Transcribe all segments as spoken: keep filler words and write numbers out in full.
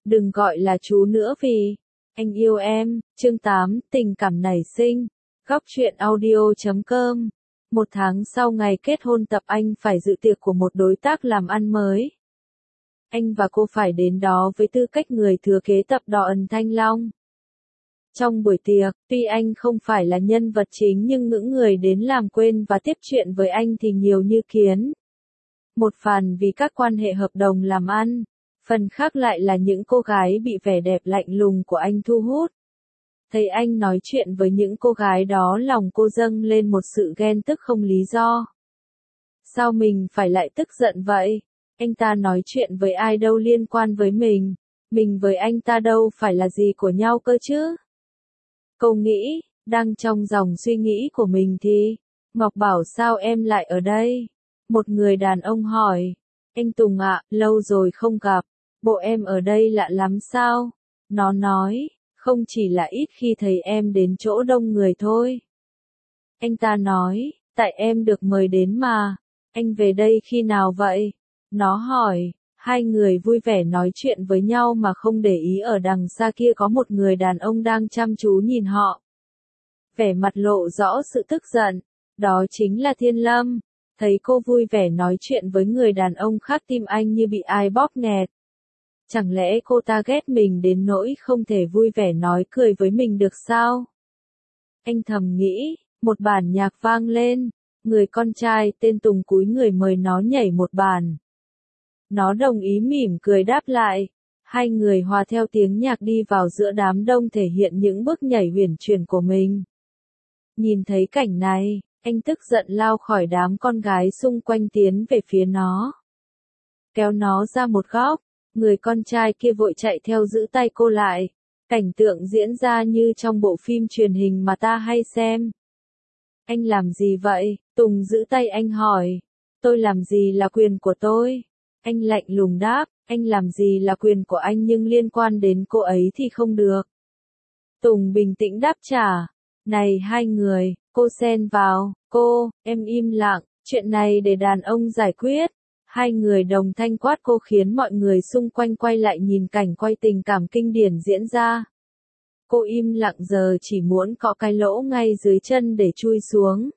Đừng gọi là chú nữa vì anh yêu em. Chương tám, tình cảm nảy sinh. Góc truyện audio chấm com. Một tháng sau ngày kết hôn, Tập Anh phải dự tiệc của một đối tác làm ăn mới. Anh và cô phải đến đó với tư cách người thừa kế tập đoàn Thanh Long. Trong buổi tiệc, tuy anh không phải là nhân vật chính nhưng những người đến làm quên và tiếp chuyện với anh thì nhiều như kiến. Một phần vì các quan hệ hợp đồng làm ăn, phần khác lại là những cô gái bị vẻ đẹp lạnh lùng của anh thu hút. Thấy anh nói chuyện với những cô gái đó, lòng cô dâng lên một sự ghen tức không lý do. Sao mình phải lại tức giận vậy? Anh ta nói chuyện với ai đâu liên quan với mình, mình với anh ta đâu phải là gì của nhau cơ chứ? Cô nghĩ, đang trong dòng suy nghĩ của mình thì, Ngọc bảo sao em lại ở đây? Một người đàn ông hỏi, anh Tùng ạ, lâu rồi không gặp, bộ em ở đây lạ lắm sao? Nó nói, không chỉ là ít khi thấy em đến chỗ đông người thôi. Anh ta nói, tại em được mời đến mà, anh về đây khi nào vậy? Nó hỏi, hai người vui vẻ nói chuyện với nhau mà không để ý ở đằng xa kia có một người đàn ông đang chăm chú nhìn họ. Vẻ mặt lộ rõ sự tức giận, đó chính là Thiên Lâm. Thấy cô vui vẻ nói chuyện với người đàn ông khác, tim anh như bị ai bóp nghẹt. Chẳng lẽ cô ta ghét mình đến nỗi không thể vui vẻ nói cười với mình được sao? Anh thầm nghĩ, một bản nhạc vang lên, người con trai tên Tùng cúi người mời nó nhảy một bản. Nó đồng ý mỉm cười đáp lại, hai người hòa theo tiếng nhạc đi vào giữa đám đông thể hiện những bước nhảy huyền chuyển của mình. Nhìn thấy cảnh này, anh tức giận lao khỏi đám con gái xung quanh tiến về phía nó. Kéo nó ra một góc, người con trai kia vội chạy theo giữ tay cô lại. Cảnh tượng diễn ra như trong bộ phim truyền hình mà ta hay xem. Anh làm gì vậy? Tùng giữ tay anh hỏi. Tôi làm gì là quyền của tôi? Anh lạnh lùng đáp, anh làm gì là quyền của anh nhưng liên quan đến cô ấy thì không được. Tùng bình tĩnh đáp trả. Này hai người, cô xen vào, cô, em im lặng, chuyện này để đàn ông giải quyết. Hai người đồng thanh quát cô khiến mọi người xung quanh quay lại nhìn cảnh quay tình cảm kinh điển diễn ra. Cô im lặng giờ chỉ muốn cọ cái lỗ ngay dưới chân để chui xuống.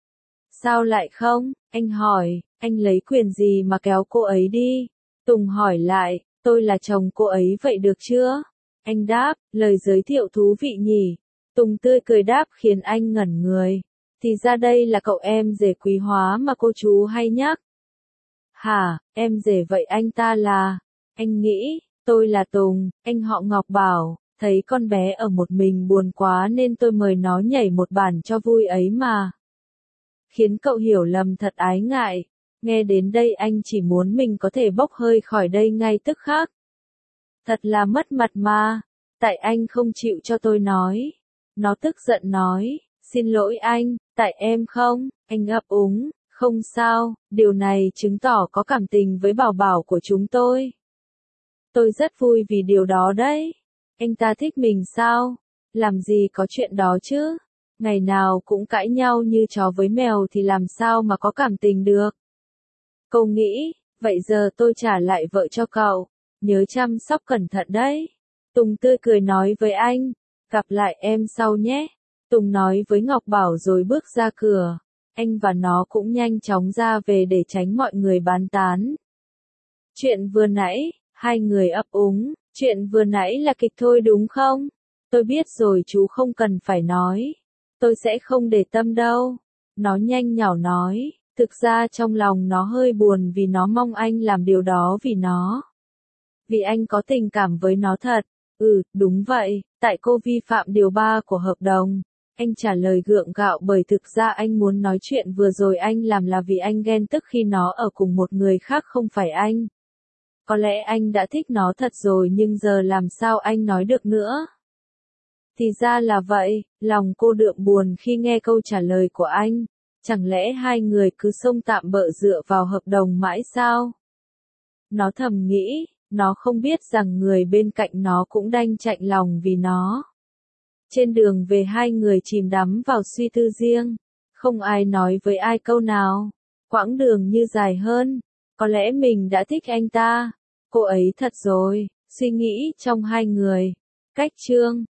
Sao lại không? Anh hỏi, anh lấy quyền gì mà kéo cô ấy đi? Tùng hỏi lại, tôi là chồng cô ấy vậy được chưa? Anh đáp, lời giới thiệu thú vị nhỉ? Tùng tươi cười đáp khiến anh ngẩn người. Thì ra đây là cậu em rể quý hóa mà cô chú hay nhắc. Hả, em rể vậy anh ta là? Anh nghĩ, tôi là Tùng, anh họ Ngọc bảo, thấy con bé ở một mình buồn quá nên tôi mời nó nhảy một bản cho vui ấy mà. Khiến cậu hiểu lầm thật ái ngại. Nghe đến đây anh chỉ muốn mình có thể bốc hơi khỏi đây ngay tức khắc. Thật là mất mặt mà, tại anh không chịu cho tôi nói. Nó tức giận nói, xin lỗi anh, tại em không, anh ấp úng, không sao, điều này chứng tỏ có cảm tình với bảo bảo của chúng tôi. Tôi rất vui vì điều đó đấy. Anh ta thích mình sao? Làm gì có chuyện đó chứ? Ngày nào cũng cãi nhau như chó với mèo thì làm sao mà có cảm tình được? Cô nghĩ, vậy giờ tôi trả lại vợ cho cậu, nhớ chăm sóc cẩn thận đấy. Tùng tươi cười nói với anh, gặp lại em sau nhé. Tùng nói với Ngọc Bảo rồi bước ra cửa. Anh và nó cũng nhanh chóng ra về để tránh mọi người bàn tán. Chuyện vừa nãy, hai người ấp úng, chuyện vừa nãy là kịch thôi đúng không? Tôi biết rồi chú không cần phải nói. Tôi sẽ không để tâm đâu. Nó nhanh nhảu nói, thực ra trong lòng nó hơi buồn vì nó mong anh làm điều đó vì nó. Vì anh có tình cảm với nó thật. Ừ, đúng vậy, tại cô vi phạm điều ba của hợp đồng. Anh trả lời gượng gạo bởi thực ra anh muốn nói chuyện vừa rồi anh làm là vì anh ghen tức khi nó ở cùng một người khác không phải anh. Có lẽ anh đã thích nó thật rồi nhưng giờ làm sao anh nói được nữa. Thì ra là vậy, lòng cô đượm buồn khi nghe câu trả lời của anh. Chẳng lẽ hai người cứ xông tạm bợ dựa vào hợp đồng mãi sao? Nó thầm nghĩ, nó không biết rằng người bên cạnh nó cũng đanh chạnh lòng vì nó. Trên đường về hai người chìm đắm vào suy tư riêng. Không ai nói với ai câu nào. Quãng đường như dài hơn. Có lẽ mình đã thích anh ta. Cô ấy thật rồi. suy nghĩ trong hai người. Cách chương